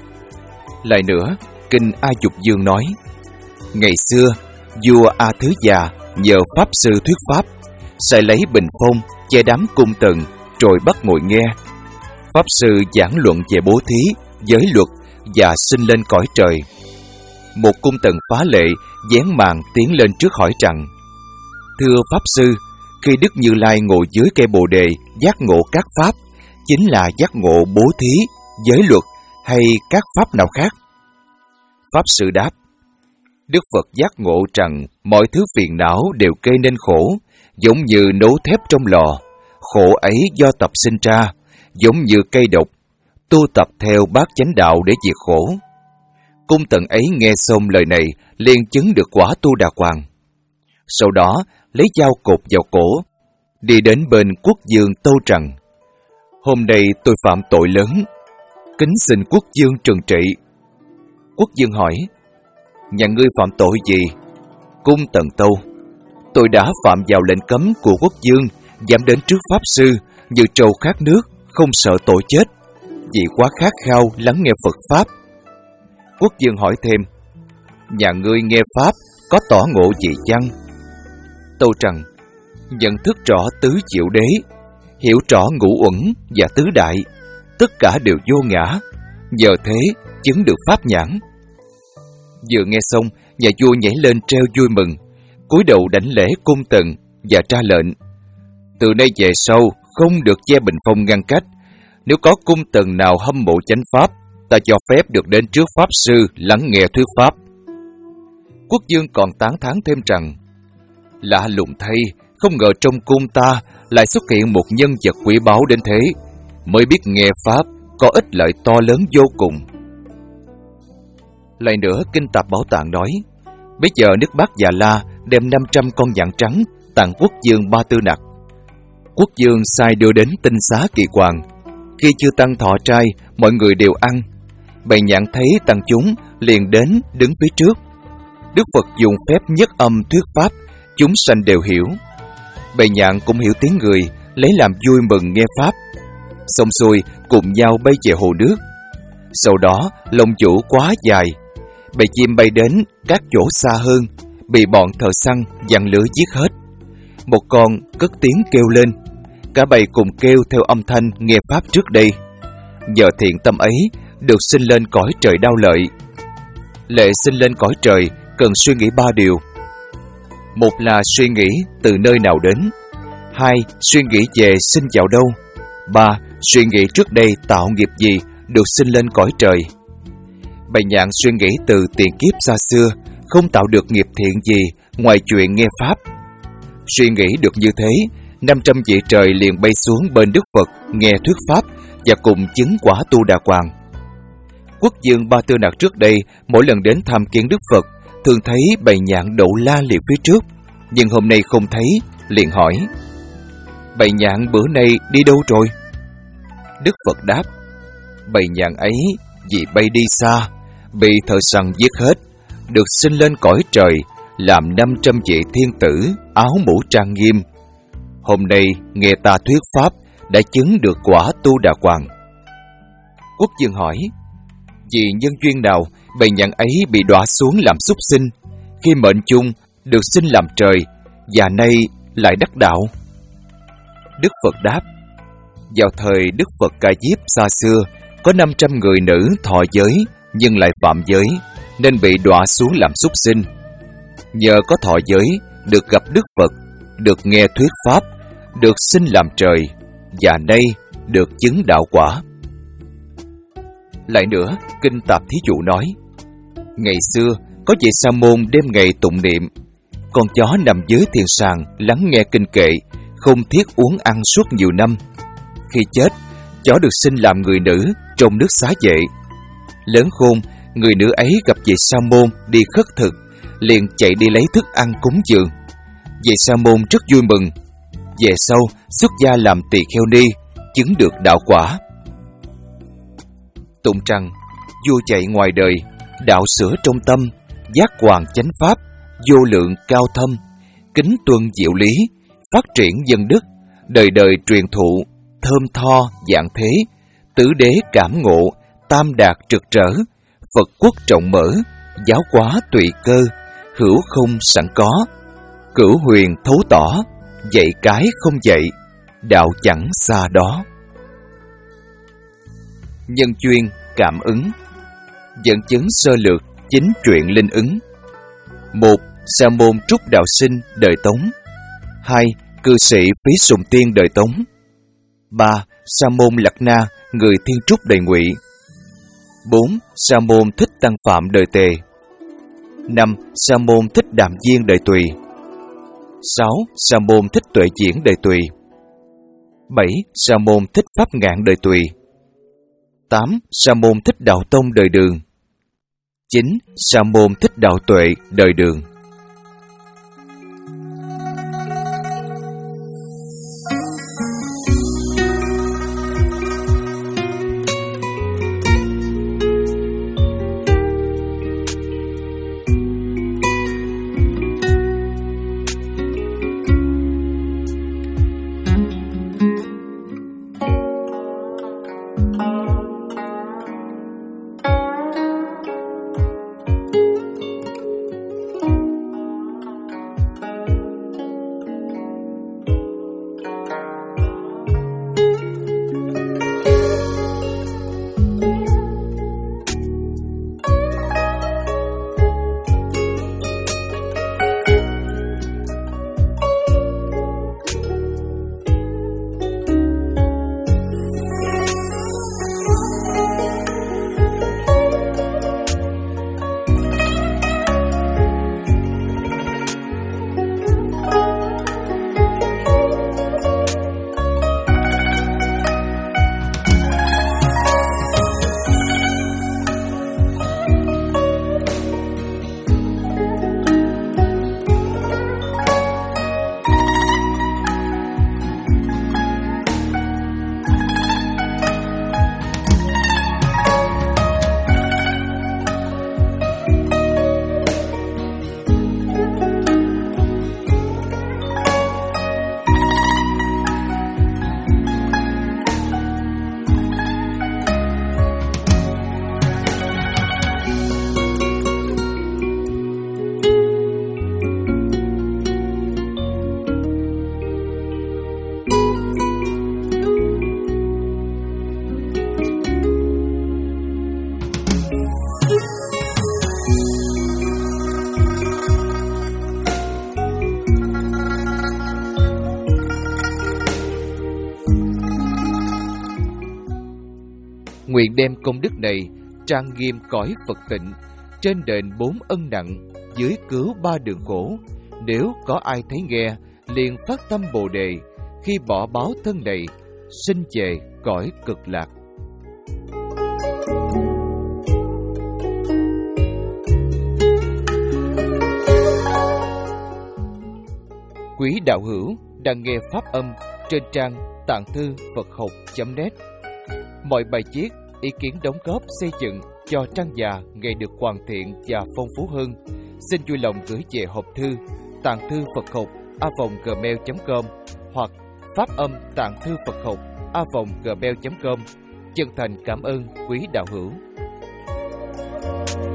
Lại nữa, Kinh A Dục Dương nói: ngày xưa, vua A Thứ Già nhờ Pháp Sư thuyết pháp, sẽ lấy bình phong che đám cung tần, rồi bắt ngồi nghe. Pháp Sư giảng luận về bố thí, giới luật và sinh lên cõi trời. Một cung tần phá lệ vén màn tiến lên trước hỏi rằng: thưa Pháp Sư, khi Đức Như Lai ngồi dưới cây Bồ Đề giác ngộ các pháp, chính là giác ngộ bố thí, giới luật hay các pháp nào khác? Pháp Sư đáp: Đức Phật giác ngộ rằng mọi thứ phiền não đều gây nên khổ, giống như nấu thép trong lò. Khổ ấy do tập sinh ra, giống như cây độc, tu tập theo bát chánh đạo để diệt khổ. Cung tần ấy nghe xong lời này, liền chứng được quả Tu Đà Hoàng. Sau đó, lấy dao cột vào cổ, đi đến bên quốc vương tâu rằng: hôm nay tôi phạm tội lớn, kính xin quốc vương trừng trị. Quốc vương hỏi: nhà ngươi phạm tội gì? Cung tần tâu: tôi đã phạm vào lệnh cấm của quốc vương, dám đến trước Pháp Sư như trâu khát nước, không sợ tội chết, vì quá khát khao lắng nghe Phật Pháp. Quốc vương hỏi thêm: nhà ngươi nghe Pháp có tỏ ngộ gì chăng? Tâu rằng: nhận thức rõ tứ diệu đế, hiểu rõ ngũ uẩn và tứ đại, tất cả đều vô ngã, nhờ thế chứng được pháp nhãn. Vừa nghe xong, nhà vua nhảy lên treo vui mừng, cúi đầu đảnh lễ cung tần và ra lệnh: từ nay về sau không được che bình phong ngăn cách. Nếu có cung tần nào hâm mộ chánh pháp, ta cho phép được đến trước Pháp Sư lắng nghe thuyết pháp. Quốc vương còn tán thán thêm rằng: lạ lùng thay, không ngờ trong cung ta lại xuất hiện một nhân vật quý báu đến thế, mới biết nghe pháp có ích lợi to lớn vô cùng. Lại nữa, Kinh Tạp Bảo Tạng nói: bây giờ nước Bắc Già La đem năm trăm con nhạn trắng tặng quốc vương Ba Tư Nặc. Quốc vương sai đưa đến Tinh Xá Kỳ Hoàng. Khi chưa tăng thọ trai, mọi người đều ăn. Bầy nhạn thấy tăng chúng, liền đến đứng phía trước. Đức Phật dùng phép nhất âm thuyết pháp, chúng sanh đều hiểu. Bầy nhạn cũng hiểu tiếng người, lấy làm vui mừng nghe pháp. Xong xuôi, cùng nhau bay về hồ nước. Sau đó, lông vũ quá dài, bầy chim bay đến các chỗ xa hơn, bị bọn thợ săn giăng lửa giết hết. Một con cất tiếng kêu lên, cả bầy cùng kêu theo âm thanh nghe pháp trước đây. Nhờ thiện tâm ấy, được sinh lên cõi trời đau lợi. Lệ sinh lên cõi trời cần suy nghĩ ba điều. Một là suy nghĩ từ nơi nào đến. Hai, suy nghĩ về sinh vào đâu. Ba, suy nghĩ trước đây tạo nghiệp gì được sinh lên cõi trời. Bầy nhạn suy nghĩ từ tiền kiếp xa xưa, không tạo được nghiệp thiện gì ngoài chuyện nghe pháp. Suy nghĩ được như thế, năm trăm vị trời liền bay xuống bên Đức Phật nghe thuyết pháp và cùng chứng quả Tu Đà Hoàng. Quốc vương Ba Tư Nặc trước đây mỗi lần đến tham kiến Đức Phật thường thấy bầy nhạn đậu la liệt phía trước, nhưng hôm nay không thấy, liền hỏi: bầy nhạn bữa nay đi đâu rồi? Đức Phật đáp: bầy nhạn ấy vì bay đi xa, bị thợ săn giết hết, được sinh lên cõi trời làm năm trăm vị thiên tử áo mũ trang nghiêm. Hôm nay nghe ta thuyết pháp đã chứng được quả Tu Đà Hoàng. Quốc vương hỏi: vì nhân duyên nào bầy nhạn ấy bị đọa xuống làm súc sinh, khi mệnh chung được sinh làm trời và nay lại đắc đạo? Đức Phật đáp: vào thời Đức Phật Ca Diếp xa xưa, có năm trăm người nữ thọ giới nhưng lại phạm giới nên bị đọa xuống làm súc sinh. Nhờ có thọ giới, được gặp Đức Phật, được nghe thuyết pháp, được sinh làm trời, và nay được chứng đạo quả. Lại nữa, Kinh Tạp Thí Dụ nói, ngày xưa có vị sa môn đêm ngày tụng niệm, con chó nằm dưới thiền sàng lắng nghe kinh kệ, không thiết uống ăn suốt nhiều năm. Khi chết, chó được sinh làm người nữ trong nước Xá Vệ. Lớn khôn, người nữ ấy gặp vị sa môn đi khất thực, liền chạy đi lấy thức ăn cúng dường. Vị sa môn rất vui mừng. Về sau xuất gia làm tỳ kheo ni, chứng được đạo quả. Tụng rằng, vua chạy ngoài đời, đạo sửa trong tâm, giác hoàn chánh pháp, vô lượng cao thâm, kính tuân diệu lý, phát triển dân đức, đời đời truyền thụ, thơm tho dạng thế, tứ đế cảm ngộ, tam đạt trực trở, Phật quốc trọng mở, giáo hóa tùy cơ, hữu không sẵn có, cửu huyền thấu tỏ, dạy cái không dạy, đạo chẳng xa đó. Nhân duyên cảm ứng. Dẫn chứng sơ lược chính truyện linh ứng. Một. Sa môn Trúc Đạo Sinh đời Tống. Hai. Cư sĩ Phí Sùng Tiên đời Tống. Ba. Sa môn Lạc Na người Thiên Trúc đời Ngụy. Bốn. Sa môn Thích Tăng Phạm đời Tề. Năm. Sa môn Thích Đạm Viên đời Tùy. Sáu. Sa môn Thích Tuệ Diễn đời Tùy. Bảy. Sa môn Thích Pháp Ngạn đời Tùy. Tám. Sa môn Thích Đạo Tông đời Đường. Chín. Sa môn Thích Đạo Tuệ đời Đường. Nguyện đem công đức này trang nghiêm cõi Phật tịnh, trên đền bốn ân nặng, dưới cứu ba đường khổ. Nếu có ai thấy nghe, liền phát tâm Bồ Đề, khi bỏ báo thân này, sinh về cõi cực lạc. Quý đạo hữu đang nghe pháp âm trên trang tạng thư Phật học chấm net. Mọi bài viết, ý kiến đóng góp xây dựng cho trang già ngày được hoàn thiện và phong phú hơn, xin vui lòng gửi về hộp thư tạng thư Phật học a vòng gmail chấm com hoặc pháp âm tạng thư Phật học a vòng gmail chấm com. Chân thành cảm ơn quý đạo hữu.